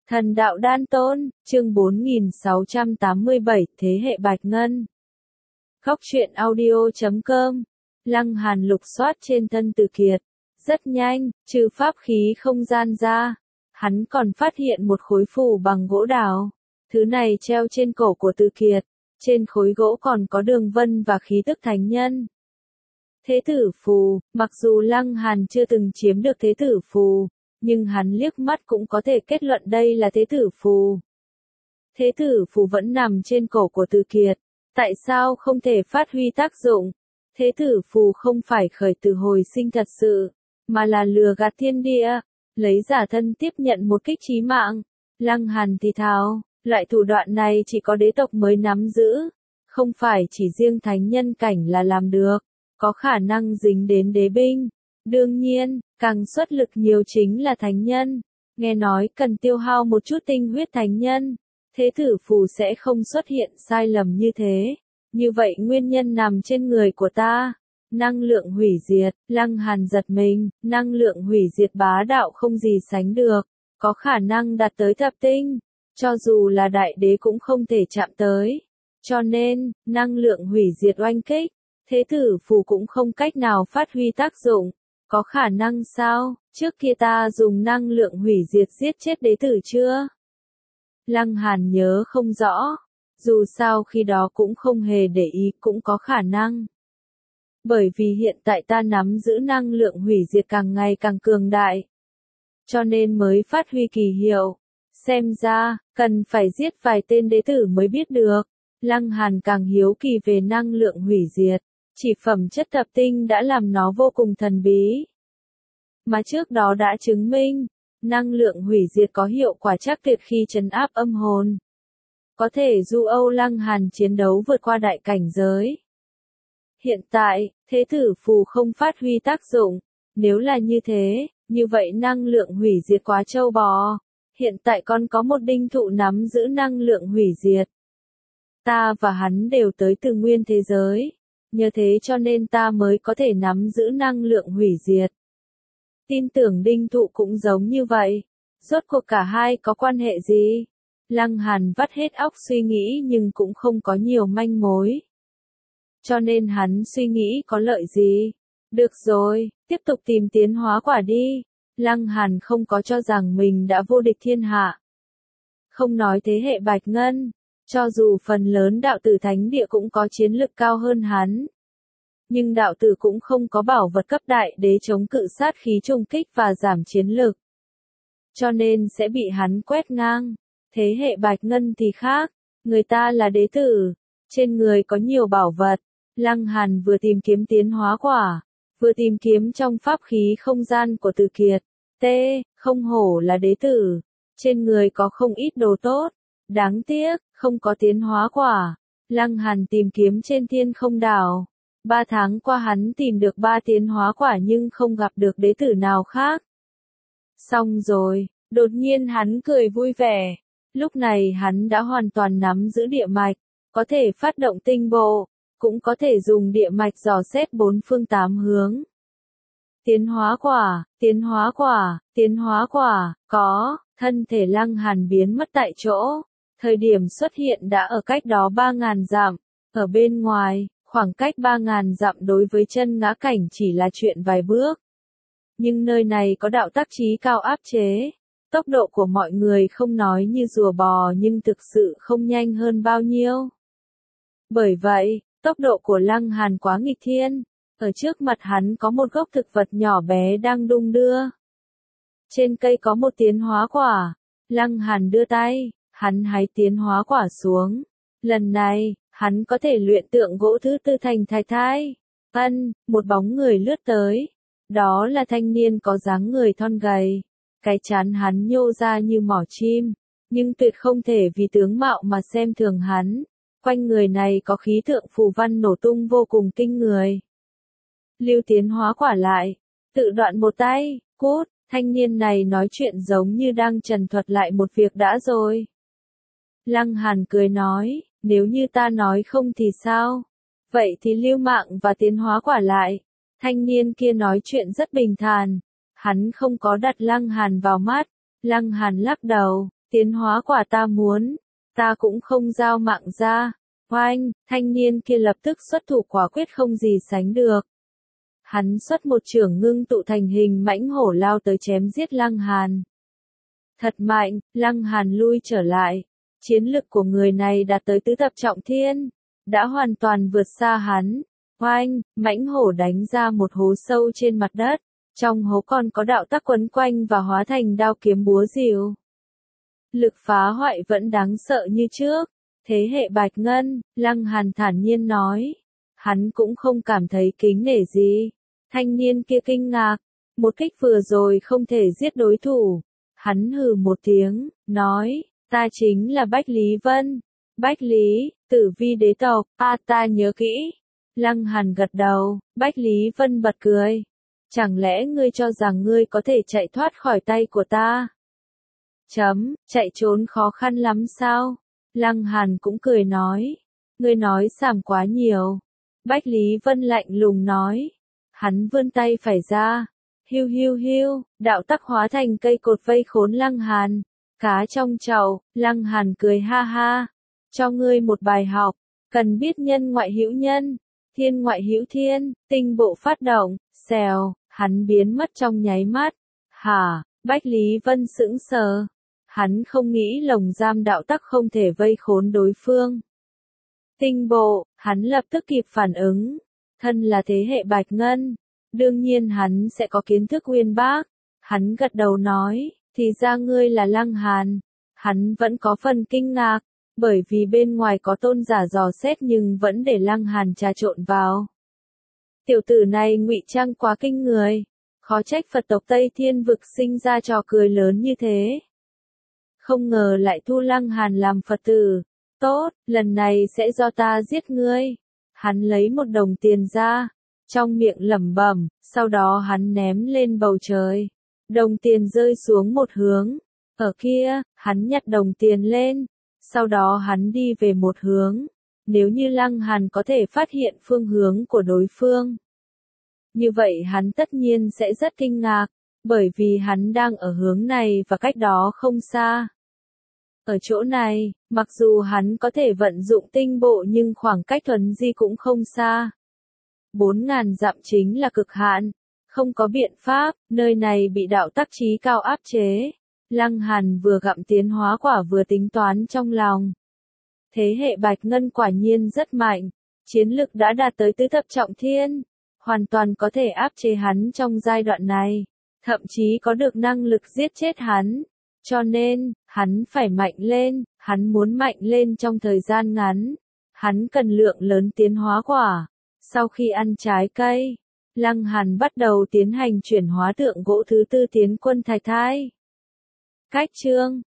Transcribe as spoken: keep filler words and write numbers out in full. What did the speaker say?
Thần đạo đan tôn, chương bốn nghìn sáu trăm tám mươi bảy, thế hệ Bạch Ngân. Góc truyện audio chấm com. Lăng Hàn lục soát trên thân Từ Kiệt. Rất nhanh, trừ pháp khí không gian ra, hắn còn phát hiện một khối phù bằng gỗ đào. Thứ này treo trên cổ của Từ Kiệt. Trên khối gỗ còn có đường vân và khí tức thánh nhân. Thế tử phù, mặc dù Lăng Hàn chưa từng chiếm được thế tử phù, nhưng hắn liếc mắt cũng có thể kết luận đây là thế tử phù. Thế tử phù vẫn nằm trên cổ của Từ Kiệt, tại sao không thể phát huy tác dụng? Thế tử phù không phải khởi từ hồi sinh thật sự, mà là lừa gạt thiên địa, lấy giả thân tiếp nhận một kích chí mạng. Lăng Hàn thì thào, loại thủ đoạn này chỉ có đế tộc mới nắm giữ, không phải chỉ riêng thánh nhân cảnh là làm được, có khả năng dính đến đế binh. Đương nhiên, càng xuất lực nhiều chính là thánh nhân. Nghe nói cần tiêu hao một chút tinh huyết thánh nhân, thế tử phù sẽ không xuất hiện sai lầm như thế. Như vậy nguyên nhân nằm trên người của ta. Năng lượng hủy diệt, Lăng Hàn giật mình, năng lượng hủy diệt bá đạo không gì sánh được, có khả năng đạt tới thập tinh, cho dù là đại đế cũng không thể chạm tới. Cho nên, năng lượng hủy diệt oanh kích, thế tử phù cũng không cách nào phát huy tác dụng. Có khả năng sao, trước kia ta dùng năng lượng hủy diệt giết chết đế tử chưa? Lăng Hàn nhớ không rõ, dù sao khi đó cũng không hề để ý, cũng có khả năng. Bởi vì hiện tại ta nắm giữ năng lượng hủy diệt càng ngày càng cường đại, cho nên mới phát huy kỳ hiệu. Xem ra, cần phải giết vài tên đế tử mới biết được. Lăng Hàn càng hiếu kỳ về năng lượng hủy diệt. Chỉ phẩm chất thập tinh đã làm nó vô cùng thần bí. Mà trước đó đã chứng minh, năng lượng hủy diệt có hiệu quả chắc tuyệt khi trấn áp âm hồn. Có thể du âu Lăng Hàn chiến đấu vượt qua đại cảnh giới. Hiện tại, thế tử phù không phát huy tác dụng. Nếu là như thế, như vậy năng lượng hủy diệt quá trâu bò. Hiện tại còn có một đinh thụ nắm giữ năng lượng hủy diệt. Ta và hắn đều tới từ nguyên thế giới. Nhờ thế cho nên ta mới có thể nắm giữ năng lượng hủy diệt. Tin tưởng đinh thụ cũng giống như vậy. Rốt cuộc cả hai có quan hệ gì? Lăng Hàn vắt hết óc suy nghĩ nhưng cũng không có nhiều manh mối. Cho nên hắn suy nghĩ có lợi gì? Được rồi, tiếp tục tìm tiến hóa quả đi. Lăng Hàn không có cho rằng mình đã vô địch thiên hạ. Không nói thế hệ Bạch Ngân. Cho dù phần lớn đạo tử thánh địa cũng có chiến lực cao hơn hắn. Nhưng đạo tử cũng không có bảo vật cấp đại đế chống cự sát khí trùng kích và giảm chiến lực. Cho nên sẽ bị hắn quét ngang. Thế hệ Bạch Ngân thì khác. Người ta là đế tử. Trên người có nhiều bảo vật. Lăng Hàn vừa tìm kiếm tiến hóa quả. Vừa tìm kiếm trong pháp khí không gian của Từ Kiệt. T. Không hổ là đế tử. Trên người có không ít đồ tốt. Đáng tiếc, không có tiến hóa quả. Lăng Hàn tìm kiếm trên thiên không đảo. Ba tháng qua hắn tìm được ba tiến hóa quả nhưng không gặp được đế tử nào khác. Xong rồi, đột nhiên hắn cười vui vẻ. Lúc này hắn đã hoàn toàn nắm giữ địa mạch, có thể phát động tinh bộ, cũng có thể dùng địa mạch dò xét bốn phương tám hướng. Tiến hóa quả, tiến hóa quả, tiến hóa quả, có, thân thể Lăng Hàn biến mất tại chỗ. Thời điểm xuất hiện đã ở cách đó ba ngàn dặm, ở bên ngoài, khoảng cách ba ngàn dặm đối với chân ngã cảnh chỉ là chuyện vài bước. Nhưng nơi này có đạo tác trí cao áp chế, tốc độ của mọi người không nói như rùa bò nhưng thực sự không nhanh hơn bao nhiêu. Bởi vậy, tốc độ của Lăng Hàn quá nghịch thiên, ở trước mặt hắn có một gốc thực vật nhỏ bé đang đung đưa. Trên cây có một tiến hóa quả, Lăng Hàn đưa tay. Hắn hái tiến hóa quả xuống. Lần này, hắn có thể luyện tượng gỗ thứ tư thành thạch thai. Ân, một bóng người lướt tới. Đó là thanh niên có dáng người thon gầy. Cái trán hắn nhô ra như mỏ chim. Nhưng tuyệt không thể vì tướng mạo mà xem thường hắn. Quanh người này có khí tượng phù văn nổ tung vô cùng kinh người. Lưu tiến hóa quả lại. Tự đoạn một tay, cút. Thanh niên này nói chuyện giống như đang trần thuật lại một việc đã rồi. Lăng Hàn cười nói, nếu như ta nói không thì sao? Vậy thì lưu mạng và tiến hóa quả lại. Thanh niên kia nói chuyện rất bình thản. Hắn không có đặt Lăng Hàn vào mắt. Lăng Hàn lắc đầu, tiến hóa quả ta muốn, ta cũng không giao mạng ra. Oanh, thanh niên kia lập tức xuất thủ quả quyết không gì sánh được. Hắn xuất một chưởng ngưng tụ thành hình mãnh hổ lao tới chém giết Lăng Hàn. Thật mạnh, Lăng Hàn lui trở lại. Chiến lực của người này đạt tới tứ thập trọng thiên, đã hoàn toàn vượt xa hắn. Oanh, mãnh hổ đánh ra một hố sâu trên mặt đất, trong hố còn có đạo tắc quấn quanh và hóa thành đao kiếm búa rìu. Lực phá hoại vẫn đáng sợ như trước. Thế hệ Bạch Ngân, Lăng Hàn thản nhiên nói. Hắn cũng không cảm thấy kính nể gì. Thanh niên kia kinh ngạc, một kích vừa rồi không thể giết đối thủ. Hắn hừ một tiếng, nói, ta chính là Bách Lý Vân. Bách Lý, Tử Vi đế tộc, a ta nhớ kỹ. Lăng Hàn gật đầu, Bách Lý Vân bật cười. Chẳng lẽ ngươi cho rằng ngươi có thể chạy thoát khỏi tay của ta? Chấm, chạy trốn khó khăn lắm sao? Lăng Hàn cũng cười nói. Ngươi nói xàm quá nhiều. Bách Lý Vân lạnh lùng nói. Hắn vươn tay phải ra. Hiu hiu hiu, đạo tắc hóa thành cây cột vây khốn Lăng Hàn. Cá trong chậu, Lăng Hàn cười ha ha. Cho ngươi một bài học, cần biết nhân ngoại hữu nhân, thiên ngoại hữu thiên, tinh bộ phát động, xèo, hắn biến mất trong nháy mắt. Hả, Bách Lý Vân sững sờ. Hắn không nghĩ lồng giam đạo tắc không thể vây khốn đối phương. Tinh bộ, hắn lập tức kịp phản ứng. Thân là thế hệ Bạch Ngân, đương nhiên hắn sẽ có kiến thức uyên bác. Hắn gật đầu nói, thì ra ngươi là Lăng Hàn. Hắn vẫn có phần kinh ngạc, bởi vì bên ngoài có tôn giả dò xét nhưng vẫn để Lăng Hàn trà trộn vào. Tiểu tử này ngụy trang quá kinh người, khó trách Phật tộc Tây Thiên vực sinh ra trò cười lớn như thế. Không ngờ lại thu Lăng Hàn làm Phật tử. Tốt, lần này sẽ do ta giết ngươi. Hắn lấy một đồng tiền ra, trong miệng lẩm bẩm, sau đó hắn ném lên bầu trời. Đồng tiền rơi xuống một hướng. Ở kia, hắn nhặt đồng tiền lên. Sau đó hắn đi về một hướng. Nếu như Lăng Hàn có thể phát hiện phương hướng của đối phương, như vậy hắn tất nhiên sẽ rất kinh ngạc, bởi vì hắn đang ở hướng này và cách đó không xa. Ở chỗ này, mặc dù hắn có thể vận dụng tinh bộ nhưng khoảng cách thuần di cũng không xa. Bốn ngàn dặm chính là cực hạn, không có biện pháp, nơi này bị đạo tắc trí cao áp chế. Lăng Hàn vừa gặm tiến hóa quả vừa tính toán trong lòng. Thế hệ Bạch Ngân quả nhiên rất mạnh, chiến lực đã đạt tới tứ thập trọng thiên, hoàn toàn có thể áp chế hắn trong giai đoạn này, thậm chí có được năng lực giết chết hắn. Cho nên, hắn phải mạnh lên, hắn muốn mạnh lên trong thời gian ngắn. Hắn cần lượng lớn tiến hóa quả. Sau khi ăn trái cây, Lăng Hàn bắt đầu tiến hành chuyển hóa tượng gỗ thứ tư tiến quân Thạch Thai. Cách chương